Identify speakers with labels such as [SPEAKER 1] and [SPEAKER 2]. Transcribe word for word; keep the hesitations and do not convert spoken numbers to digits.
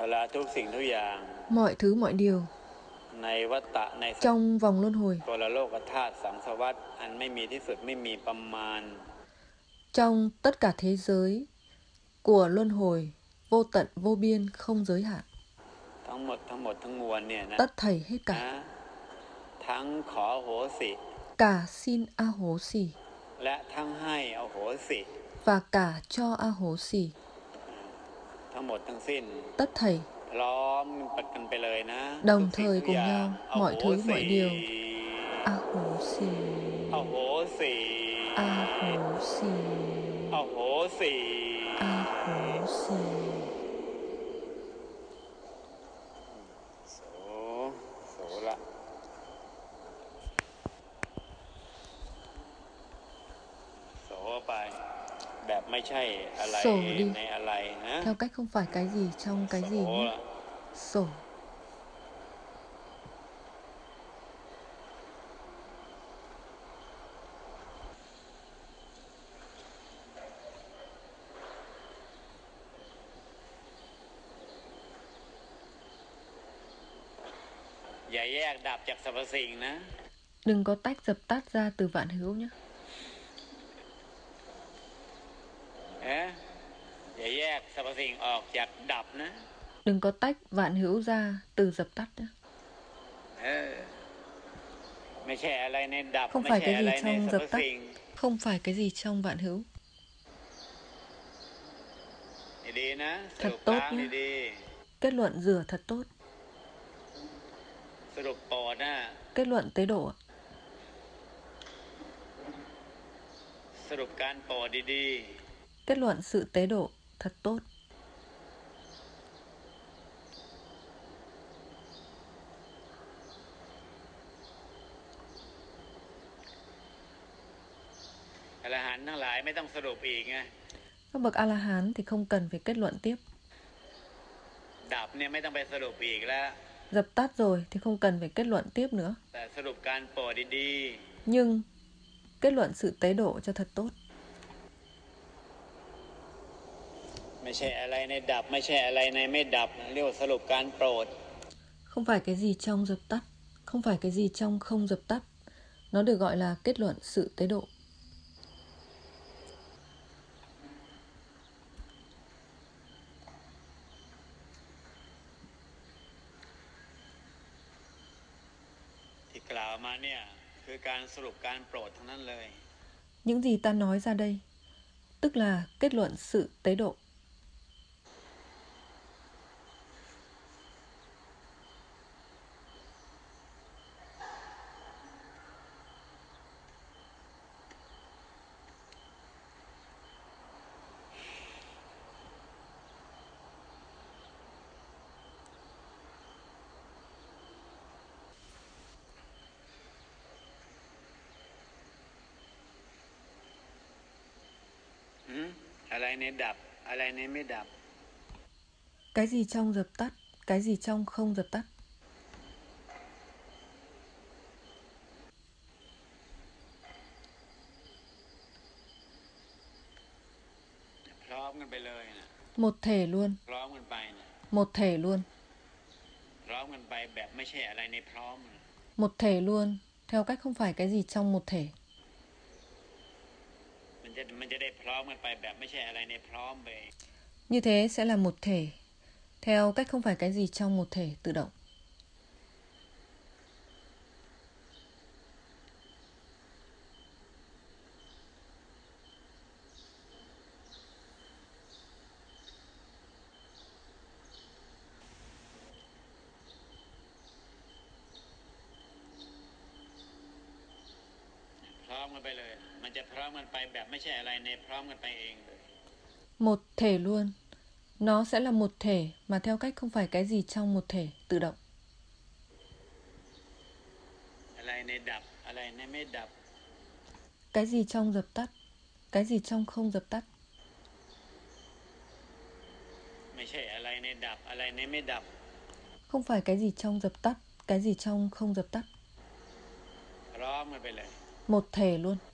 [SPEAKER 1] ละทุกสิ่งทุกอย่าง
[SPEAKER 2] mọi thứ mọi điều
[SPEAKER 1] ในวัฏฏะใน
[SPEAKER 2] trong vòng luân hồi,
[SPEAKER 1] ตัวโลกธาตุสังสารวัฏอันไม่มีที่สุดไม่มีประมาณ
[SPEAKER 2] trong tất cả thế giới của luân hồi vô tận vô biên không giới hạn.
[SPEAKER 1] ทั้งหมดทั้งหมดทั้งมวลเนี่ยนะ
[SPEAKER 2] Tất thảy hết
[SPEAKER 1] นะ
[SPEAKER 2] cả,
[SPEAKER 1] ทั้งขอโหสิ
[SPEAKER 2] cả xin a hố xỉ
[SPEAKER 1] และทั้งให้อโหสิ
[SPEAKER 2] và cả cho a hố xỉ.
[SPEAKER 1] ทั้งหมดทั้งสิ้น
[SPEAKER 2] Tất thảy
[SPEAKER 1] พร้อมกันไปเลยนะ
[SPEAKER 2] đồng
[SPEAKER 1] ทุกสิ่ง
[SPEAKER 2] thời
[SPEAKER 1] ทุก
[SPEAKER 2] cùng
[SPEAKER 1] อย่าง
[SPEAKER 2] nhau,
[SPEAKER 1] อ
[SPEAKER 2] mọi
[SPEAKER 1] โห
[SPEAKER 2] thứ
[SPEAKER 1] สิ
[SPEAKER 2] mọi điều. A hố xỉ,
[SPEAKER 1] อโหสิ
[SPEAKER 2] a hố xỉ,
[SPEAKER 1] อโหสิ
[SPEAKER 2] a hố xỉ.
[SPEAKER 1] โสโสละโสไปแบบไม่ใช่อะไร
[SPEAKER 2] Sổ đi
[SPEAKER 1] ในอะไรนะ
[SPEAKER 2] theo cách không phải cái gì trong cái gì
[SPEAKER 1] โส
[SPEAKER 2] nhé.
[SPEAKER 1] ละ
[SPEAKER 2] Sổ.
[SPEAKER 1] อย่าแยกดับจากสรรพสิ่งนะ
[SPEAKER 2] Đừng có tách dập tắt ra từ vạn hữu nhé.
[SPEAKER 1] เอ๊ะอย่าแยกสรรพสิ่งออกจากดับนะ
[SPEAKER 2] Đừng có tách vạn hữu ra từ dập tắt nhé.
[SPEAKER 1] เออไม่ใช่อะไรในดับ
[SPEAKER 2] Không
[SPEAKER 1] ไม่
[SPEAKER 2] phải
[SPEAKER 1] ใช่
[SPEAKER 2] cái
[SPEAKER 1] อะไร
[SPEAKER 2] gì
[SPEAKER 1] ใน
[SPEAKER 2] trong
[SPEAKER 1] สรรพ
[SPEAKER 2] dập tắt,
[SPEAKER 1] สิ่ง
[SPEAKER 2] không phải cái gì trong vạn hữu.
[SPEAKER 1] ดีๆนะส
[SPEAKER 2] Thật
[SPEAKER 1] รุป
[SPEAKER 2] tốt
[SPEAKER 1] ค้าง
[SPEAKER 2] nhé.
[SPEAKER 1] ดี
[SPEAKER 2] Kết luận rửa thật tốt.
[SPEAKER 1] ๆสรุปโปรดนะ
[SPEAKER 2] Kết luận tế độ.
[SPEAKER 1] สรุปการโปรดดี
[SPEAKER 2] Kết luận sự tế độ thật tốt.
[SPEAKER 1] ๆอรหันต์ทั้งหลายไม่ต้องสรุปอีกไง
[SPEAKER 2] Các bậc A-la-hán thì không cần phải kết luận tiếp.
[SPEAKER 1] ดับเนี่ยไม่ต้องไปสรุปอีกแล้ว
[SPEAKER 2] Dập tắt rồi thì không cần phải kết luận tiếp nữa.
[SPEAKER 1] แต่สรุปการโปรดดี
[SPEAKER 2] Nhưng kết luận sự tế độ cho thật tốt.
[SPEAKER 1] ๆไม่ใช่อะไรในดับไม่ใช่อะไรในไม่ดับเรียกว่าสรุปการโปรด
[SPEAKER 2] Không phải cái gì trong dập tắt, không phải cái gì trong không dập tắt. Nó được gọi là kết luận sự tế độ.
[SPEAKER 1] ที่กล่าวมาเนี่ยคือการสรุปการโปรดทั้งนั้นเลย
[SPEAKER 2] Những gì ta nói ra đây, tức là kết luận sự tế độ.
[SPEAKER 1] อืมอะไรในดับอะไรในไม่ดับ
[SPEAKER 2] Cái gì trong dập tắt, cái gì trong không dập tắt.
[SPEAKER 1] พร้อมกันไปเลยนะ
[SPEAKER 2] Một thể luôn,
[SPEAKER 1] พร้อมกันไปนะ
[SPEAKER 2] một thể luôn,
[SPEAKER 1] พร้อมกันไปแบบไม่ใช่อะไรในพร้อมนะ
[SPEAKER 2] một thể luôn, theo cách không phải cái gì trong một thể.
[SPEAKER 1] มันจะมันจะได้พร้อมกันไปแบบไม่ใช่อะไรในพร้อมไป
[SPEAKER 2] Như thế sẽ là một thể, theo cách không phải cái gì trong một thể tự động.
[SPEAKER 1] พร้อมกันไปเลย มันจะพร้อมกันไปแบบไม่ใช่อะไรในพร้อมกันไปเองเลย
[SPEAKER 2] Một thể luôn. Nó sẽ là một thể mà theo cách không phải cái gì trong một thể tự động.
[SPEAKER 1] อะไรในดับอะไรในไม่ดับ
[SPEAKER 2] Cái gì trong dập tắt, cái gì trong không dập tắt.
[SPEAKER 1] ไม่ใช่อะไรในดับอะไรในไม่ดับ
[SPEAKER 2] Không phải cái gì trong dập tắt, cái gì trong không dập tắt.
[SPEAKER 1] พร้อมกันไปเลย
[SPEAKER 2] Một thể luôn.